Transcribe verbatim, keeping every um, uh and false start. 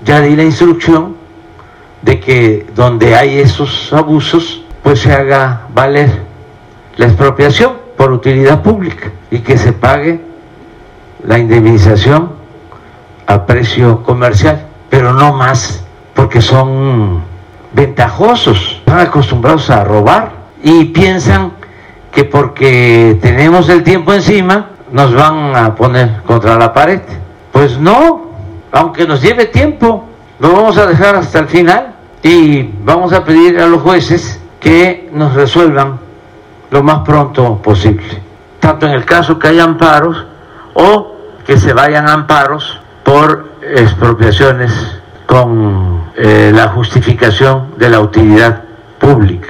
ya di la instrucción de que donde hay esos abusos, pues se haga valer la expropiación por utilidad pública y que se pague la indemnización a precio comercial, pero no más, porque son ventajosos, están acostumbrados a robar y piensan que porque tenemos el tiempo encima nos van a poner contra la pared. Pues no, aunque nos lleve tiempo, lo vamos a dejar hasta el final y vamos a pedir a los jueces que nos resuelvan lo más pronto posible, tanto en el caso que haya amparos o que se vayan amparos por expropiaciones con eh, la justificación de la utilidad pública.